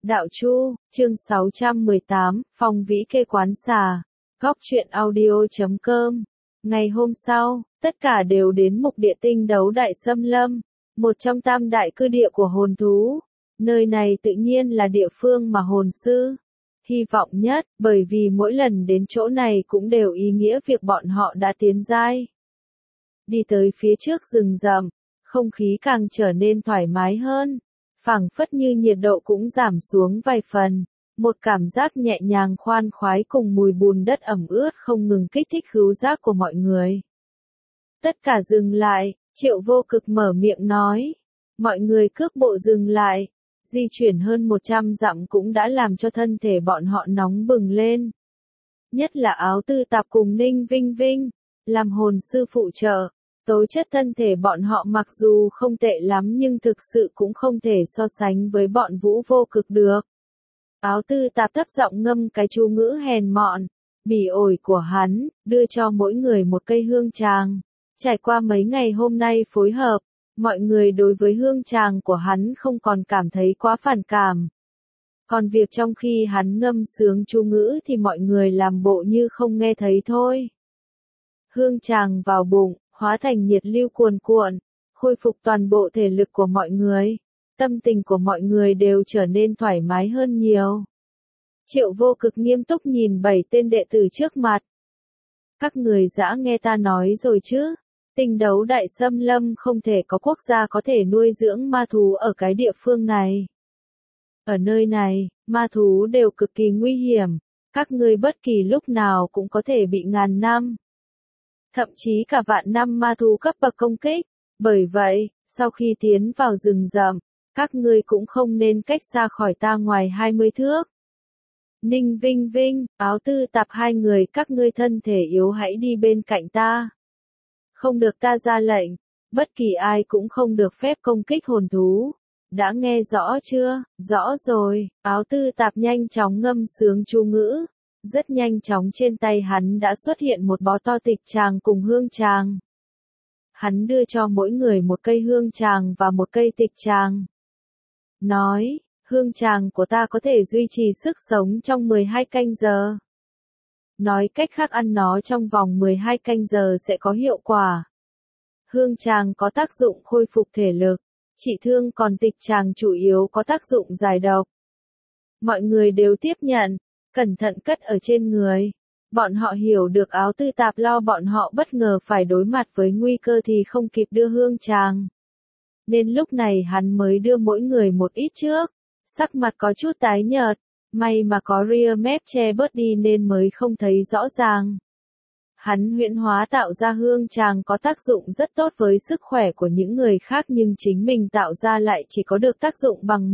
Đạo Chu, chương 618, Phong Vĩ Kê Quán Xà, Góc Truyện Audio.com. Ngày hôm sau, tất cả đều đến mục địa Tinh Đấu Đại Xâm Lâm, một trong tam đại cư địa của hồn thú. Nơi này tự nhiên là địa phương mà hồn sư hy vọng nhất, bởi vì mỗi lần đến chỗ này cũng đều ý nghĩa việc bọn họ đã tiến giai. Đi tới phía trước rừng rậm, không khí càng trở nên thoải mái hơn, phảng phất như nhiệt độ cũng giảm xuống vài phần, một cảm giác nhẹ nhàng khoan khoái cùng mùi bùn đất ẩm ướt không ngừng kích thích khứu giác của mọi người. Tất cả dừng lại, Triệu Vô Cực mở miệng nói. Mọi người cước bộ dừng lại, di chuyển hơn 100 dặm cũng đã làm cho thân thể bọn họ nóng bừng lên. Nhất là Áo Tư Tạp cùng Ninh Vinh Vinh, làm hồn sư phụ trợ. Tố chất thân thể bọn họ mặc dù không tệ lắm nhưng thực sự cũng không thể so sánh với bọn Vũ Vô Cực được. Áo Tư Tạp thấp giọng ngâm cái chú ngữ hèn mọn, bỉ ổi của hắn, đưa cho mỗi người một cây hương tràng. Trải qua mấy ngày hôm nay phối hợp, mọi người đối với hương tràng của hắn không còn cảm thấy quá phản cảm. Còn việc trong khi hắn ngâm sướng chú ngữ thì mọi người làm bộ như không nghe thấy thôi. Hương tràng vào bụng, hóa thành nhiệt lưu cuồn cuộn, khôi phục toàn bộ thể lực của mọi người. Tâm tình của mọi người đều trở nên thoải mái hơn nhiều. Triệu Vô Cực nghiêm túc nhìn 7 tên đệ tử trước mặt. Các người đã nghe ta nói rồi chứ, Tinh Đấu Đại Xâm Lâm không thể có quốc gia có thể nuôi dưỡng ma thú ở cái địa phương này. Ở nơi này, ma thú đều cực kỳ nguy hiểm, các ngươi bất kỳ lúc nào cũng có thể bị ngàn năm, thậm chí cả vạn năm ma thú cấp bậc công kích. Bởi vậy, sau khi tiến vào rừng rậm, các ngươi cũng không nên cách xa khỏi ta ngoài 20 thước. Ninh Vinh Vinh, Áo Tư Tạp, hai người các ngươi thân thể yếu hãy đi bên cạnh ta. Không được ta ra lệnh, bất kỳ ai cũng không được phép công kích hồn thú. Đã nghe rõ chưa? Rõ rồi. Áo Tư Tạp nhanh chóng ngâm sướng chú ngữ. Rất nhanh chóng trên tay hắn đã xuất hiện một bó to tịch tràng cùng hương tràng. Hắn đưa cho mỗi người một cây hương tràng và một cây tịch tràng. Nói, hương tràng của ta có thể duy trì sức sống trong 12 canh giờ. Nói cách khác ăn nó trong vòng 12 canh giờ sẽ có hiệu quả. Hương tràng có tác dụng khôi phục thể lực, trị thương, còn tịch tràng chủ yếu có tác dụng giải độc. Mọi người đều tiếp nhận, cẩn thận cất ở trên người. Bọn họ hiểu được Áo Tư Tạp lo bọn họ bất ngờ phải đối mặt với nguy cơ thì không kịp đưa hương tràng. Nên lúc này hắn mới đưa mỗi người một ít trước. Sắc mặt có chút tái nhợt, may mà có ria mép che bớt đi nên mới không thấy rõ ràng. Hắn huyễn hóa tạo ra hương tràng có tác dụng rất tốt với sức khỏe của những người khác nhưng chính mình tạo ra lại chỉ có được tác dụng bằng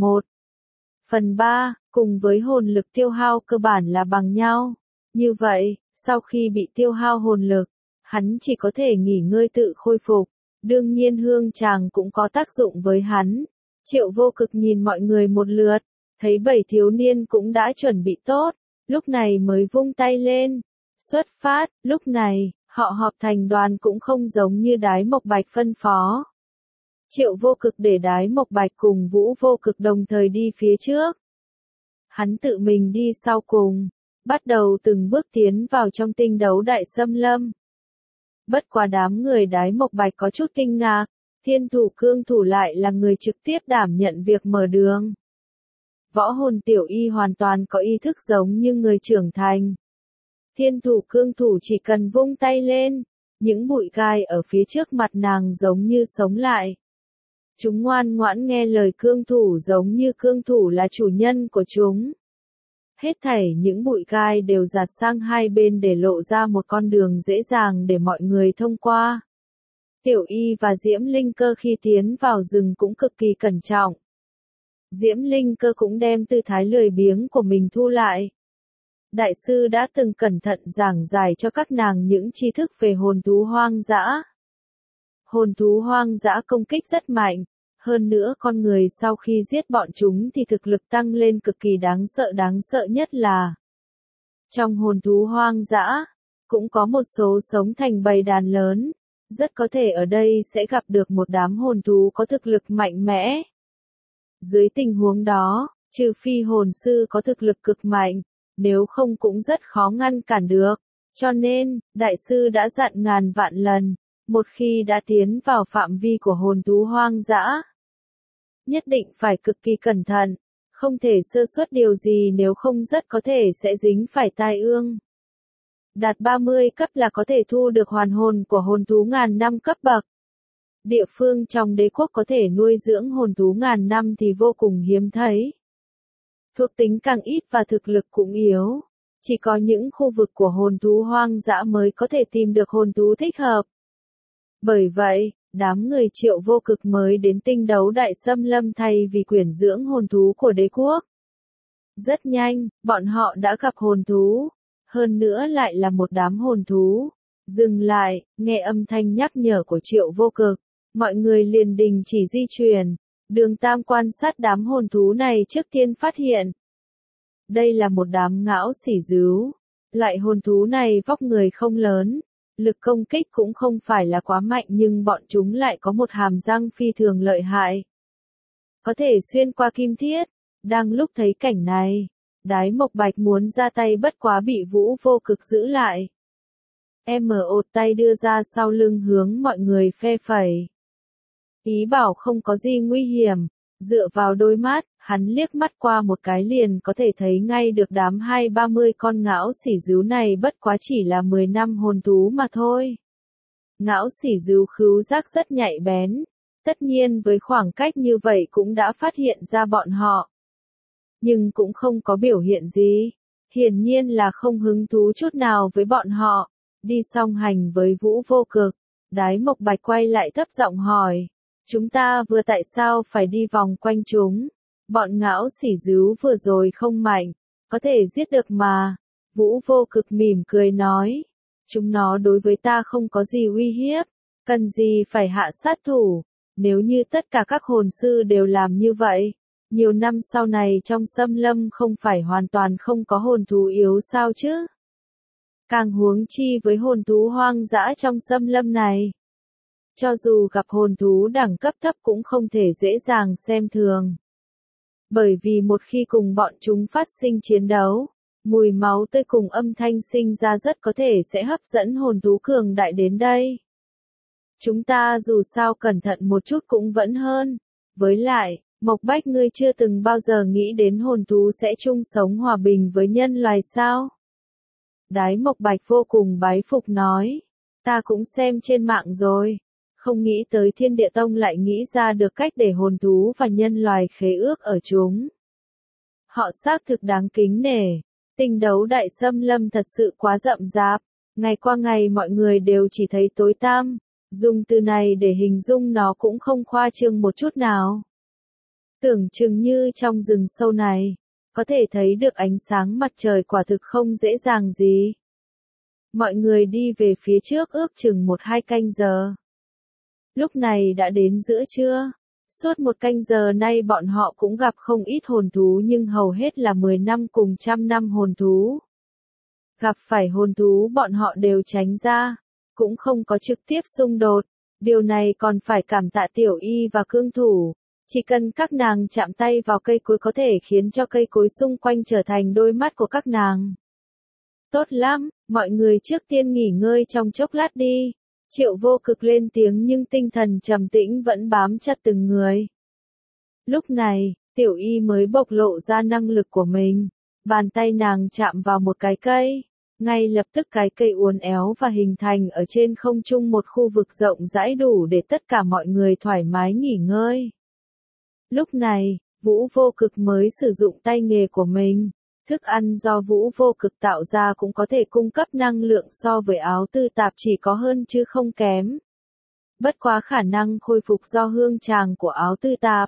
1/3, cùng với hồn lực tiêu hao cơ bản là bằng nhau. Như vậy, sau khi bị tiêu hao hồn lực, hắn chỉ có thể nghỉ ngơi tự khôi phục. Đương nhiên hương tràng cũng có tác dụng với hắn. Triệu Vô Cực nhìn mọi người một lượt, thấy 7 thiếu niên cũng đã chuẩn bị tốt, lúc này mới vung tay lên. Xuất phát, lúc này, họ họp thành đoàn cũng không giống như Đái Mộc Bạch phân phó. Triệu Vô Cực để Đái Mộc Bạch cùng Vũ Vô Cực đồng thời đi phía trước. Hắn tự mình đi sau cùng, bắt đầu từng bước tiến vào trong Tinh Đấu Đại Xâm Lâm. Bất quá đám người Đái Mộc Bạch có chút kinh ngạc, Thiên Thủ Cương Thủ lại là người trực tiếp đảm nhận việc mở đường. Võ hồn tiểu y hoàn toàn có ý thức giống như người trưởng thành. Thiên Thủ Cương Thủ chỉ cần vung tay lên, những bụi gai ở phía trước mặt nàng giống như sống lại. Chúng ngoan ngoãn nghe lời Cương Thủ giống như Cương Thủ là chủ nhân của chúng. Hết thảy những bụi gai đều dạt sang hai bên để lộ ra một con đường dễ dàng để mọi người thông qua. Tiểu Y và Diễm Linh Cơ khi tiến vào rừng cũng cực kỳ cẩn trọng. Diễm Linh Cơ cũng đem tư thái lười biếng của mình thu lại. Đại sư đã từng cẩn thận giảng giải cho các nàng những tri thức về hồn thú hoang dã. Hồn thú hoang dã công kích rất mạnh, hơn nữa con người sau khi giết bọn chúng thì thực lực tăng lên cực kỳ đáng sợ nhất là trong hồn thú hoang dã, cũng có một số sống thành bầy đàn lớn, rất có thể ở đây sẽ gặp được một đám hồn thú có thực lực mạnh mẽ. Dưới tình huống đó, Trừ phi hồn sư có thực lực cực mạnh, nếu không cũng rất khó ngăn cản được. Cho nên, đại sư đã dặn ngàn vạn lần, một khi đã tiến vào phạm vi của hồn thú hoang dã, nhất định phải cực kỳ cẩn thận, không thể sơ suất điều gì nếu không rất có thể sẽ dính phải tai ương. Đạt 30 cấp là có thể thu được hoàn hồn của hồn thú ngàn năm cấp bậc. Địa phương trong đế quốc có thể nuôi dưỡng hồn thú ngàn năm thì vô cùng hiếm thấy. Thuộc tính càng ít và thực lực cũng yếu. Chỉ có những khu vực của hồn thú hoang dã mới có thể tìm được hồn thú thích hợp. Bởi vậy, đám người Triệu Vô Cực mới đến tinh đấu đại xâm lâm thay vì quyển dưỡng hồn thú của đế quốc. Rất nhanh, bọn họ đã gặp hồn thú. Hơn nữa lại là một đám hồn thú. Dừng lại, nghe âm thanh nhắc nhở của Triệu Vô Cực. Mọi người liền đình chỉ di chuyển. Đường Tam quan sát đám hồn thú này trước tiên phát hiện. Đây là một đám ngão xỉ dứu. Loại hồn thú này vóc người không lớn. Lực công kích cũng không phải là quá mạnh nhưng bọn chúng lại có một hàm răng phi thường lợi hại. Có thể xuyên qua kim thiết. Đang lúc thấy cảnh này, Đái Mộc Bạch muốn ra tay bất quá bị Vũ Vô Cực giữ lại. Ột tay đưa ra sau lưng hướng mọi người phe phẩy. Ý bảo không có gì nguy hiểm, dựa vào đôi mắt, hắn liếc mắt qua một cái liền có thể thấy ngay được đám 20-30 con ngão xỉ dứu này bất quá chỉ là 10 năm hồn thú mà thôi. Ngão xỉ dứu khứu giác rất nhạy bén, tất nhiên với khoảng cách như vậy cũng đã phát hiện ra bọn họ. Nhưng cũng không có biểu hiện gì, hiển nhiên là không hứng thú chút nào với bọn họ. Đi song hành với Vũ Vô Cực, Đái Mộc Bạch quay lại thấp giọng hỏi. Chúng ta vừa tại sao phải đi vòng quanh chúng? Bọn ngão xỉ dứu vừa rồi không mạnh, có thể giết được mà. Vũ Vô Cực mỉm cười nói. Chúng nó đối với ta không có gì uy hiếp, cần gì phải hạ sát thủ. Nếu như tất cả các hồn sư đều làm như vậy, nhiều năm sau này trong xâm lâm không phải hoàn toàn không có hồn thú yếu sao chứ? Càng huống chi với hồn thú hoang dã trong xâm lâm này. Cho dù gặp hồn thú đẳng cấp thấp cũng không thể dễ dàng xem thường. Bởi vì một khi cùng bọn chúng phát sinh chiến đấu, mùi máu tươi cùng âm thanh sinh ra rất có thể sẽ hấp dẫn hồn thú cường đại đến đây. Chúng ta dù sao cẩn thận một chút cũng vẫn hơn. Với lại, Mộc Bách ngươi chưa từng bao giờ nghĩ đến hồn thú sẽ chung sống hòa bình với nhân loài sao? Đái Mộc Bạch vô cùng bái phục nói. Ta cũng xem trên mạng rồi. Không nghĩ tới Thiên Địa Tông lại nghĩ ra được cách để hồn thú và nhân loài khế ước ở chúng. Họ xác thực đáng kính nể. Tinh đấu đại xâm lâm thật sự quá rậm rạp. Ngày qua ngày mọi người đều chỉ thấy tối tăm. Dùng từ này để hình dung nó cũng không khoa trương một chút nào. Tưởng chừng như trong rừng sâu này, có thể thấy được ánh sáng mặt trời quả thực không dễ dàng gì. Mọi người đi về phía trước ước chừng 1-2 canh giờ. Lúc này đã đến giữa trưa. Suốt 1 canh giờ nay bọn họ cũng gặp không ít hồn thú nhưng hầu hết là 10 năm cùng 100 năm hồn thú. Gặp phải hồn thú bọn họ đều tránh ra, cũng không có trực tiếp xung đột. Điều này còn phải cảm tạ Tiểu Y và Cương Thủ. Chỉ cần các nàng chạm tay vào cây cối có thể khiến cho cây cối xung quanh trở thành đôi mắt của các nàng. Tốt lắm, mọi người trước tiên nghỉ ngơi trong chốc lát đi. Triệu Vô Cực lên tiếng nhưng tinh thần trầm tĩnh vẫn bám chặt từng người. Lúc này, Tiểu Y mới bộc lộ ra năng lực của mình. Bàn tay nàng chạm vào một cái cây. Ngay lập tức cái cây uốn éo và hình thành ở trên không trung một khu vực rộng rãi đủ để tất cả mọi người thoải mái nghỉ ngơi. Lúc này, Vũ Vô Cực mới sử dụng tay nghề của mình. Thức ăn do Vũ Vô Cực tạo ra cũng có thể cung cấp năng lượng so với áo tư tạp chỉ có hơn chứ không kém. Bất quá khả năng khôi phục do hương tràng của áo tư tạp.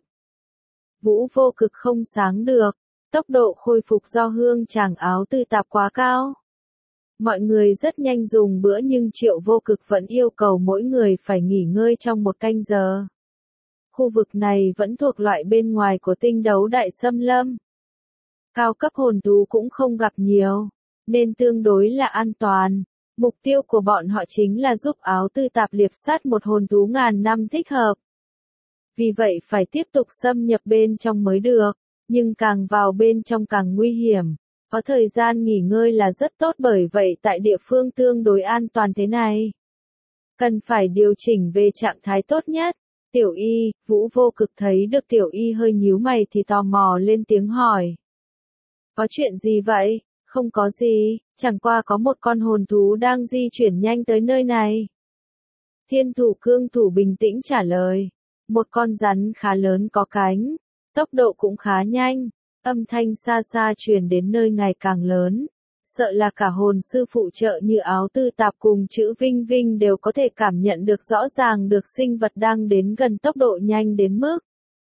Vũ Vô Cực không sáng được, tốc độ khôi phục do hương tràng áo tư tạp quá cao. Mọi người rất nhanh dùng bữa nhưng Triệu Vô Cực vẫn yêu cầu mỗi người phải nghỉ ngơi trong 1 canh giờ. Khu vực này vẫn thuộc loại bên ngoài của tinh đấu đại xâm lâm. Cao cấp hồn thú cũng không gặp nhiều, nên tương đối là an toàn. Mục tiêu của bọn họ chính là giúp áo tư tạp liệp sát một hồn thú ngàn năm thích hợp. Vì vậy phải tiếp tục xâm nhập bên trong mới được, nhưng càng vào bên trong càng nguy hiểm. Có thời gian nghỉ ngơi là rất tốt, bởi vậy tại địa phương tương đối an toàn thế này, cần phải điều chỉnh về trạng thái tốt nhất. Tiểu Y, Vũ Vô Cực thấy được Tiểu Y hơi nhíu mày thì tò mò lên tiếng hỏi. Có chuyện gì vậy? Không có gì, chẳng qua có một con hồn thú đang di chuyển nhanh tới nơi này. Thiên Thủ Cương Thủ bình tĩnh trả lời. Một con rắn khá lớn có cánh, tốc độ cũng khá nhanh, âm thanh xa xa truyền đến nơi ngày càng lớn. Sợ là cả hồn sư phụ trợ như Áo Tư Tạp cùng chữ Vinh Vinh đều có thể cảm nhận được rõ ràng được sinh vật đang đến gần tốc độ nhanh đến mức.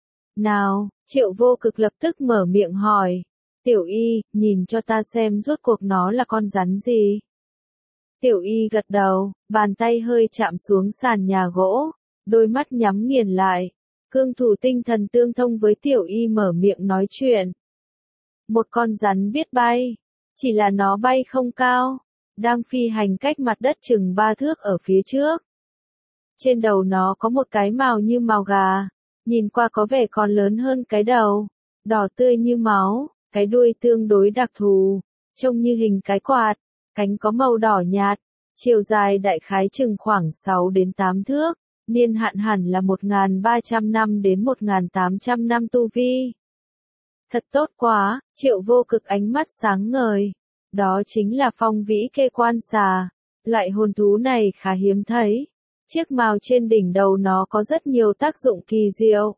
Nào, Triệu Vô Cực lập tức mở miệng hỏi. Tiểu Y, nhìn cho ta xem rốt cuộc nó là con rắn gì. Tiểu Y gật đầu, bàn tay hơi chạm xuống sàn nhà gỗ, đôi mắt nhắm nghiền lại. Cương thủ tinh thần tương thông với Tiểu Y mở miệng nói chuyện. Một con rắn biết bay, chỉ là nó bay không cao, đang phi hành cách mặt đất chừng 3 thước ở phía trước. Trên đầu nó có một cái mào như mào gà, nhìn qua có vẻ còn lớn hơn cái đầu, đỏ tươi như máu, cái đuôi tương đối đặc thù, trông như hình cái quạt, cánh có màu đỏ nhạt, chiều dài đại khái chừng khoảng 6 đến 8 thước, niên hạn hẳn là 1.300 năm đến 1.800 năm tu vi. Thật tốt quá, Triệu Vô Cực ánh mắt sáng ngời. Đó chính là Phong Vĩ Kê Quan Xà. Loại hồn thú này khá hiếm thấy. Chiếc mào trên đỉnh đầu nó có rất nhiều tác dụng kỳ diệu.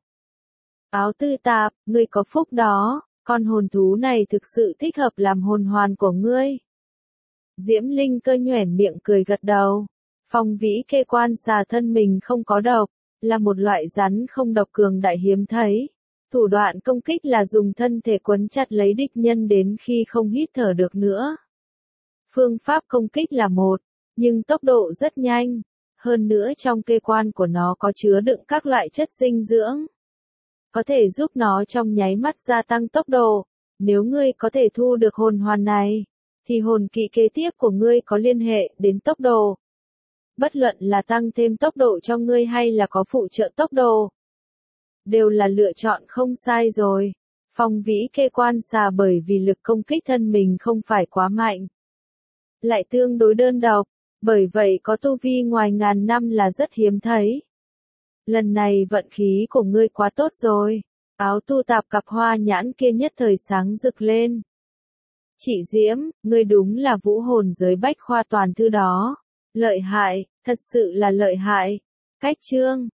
Áo Tư Tạp, ngươi có phúc đó, con hồn thú này thực sự thích hợp làm hồn hoàn của ngươi. Diễm Linh Cơ nhoẻn miệng cười gật đầu. Phong Vĩ Kê Quan Xà thân mình không có độc, là một loại rắn không độc cường đại hiếm thấy. Thủ đoạn công kích là dùng thân thể quấn chặt lấy địch nhân đến khi không hít thở được nữa. Phương pháp công kích là một, nhưng tốc độ rất nhanh. Hơn nữa trong kê quan của nó có chứa đựng các loại chất dinh dưỡng, có thể giúp nó trong nháy mắt gia tăng tốc độ. Nếu ngươi có thể thu được hồn hoàn này, thì hồn kỵ kế tiếp của ngươi có liên hệ đến tốc độ. Bất luận là tăng thêm tốc độ cho ngươi hay là có phụ trợ tốc độ, đều là lựa chọn không sai rồi. Phong Vĩ Kê Quan Xà bởi vì lực công kích thân mình không phải quá mạnh, lại tương đối đơn độc, bởi vậy có tu vi ngoài ngàn năm là rất hiếm thấy. Lần này vận khí của ngươi quá tốt rồi. Áo Tu Tạp cặp hoa nhãn kia nhất thời sáng rực lên. Chị Diễm, ngươi đúng là vũ hồn giới bách khoa toàn thư đó. Lợi hại, thật sự là lợi hại. Cách chương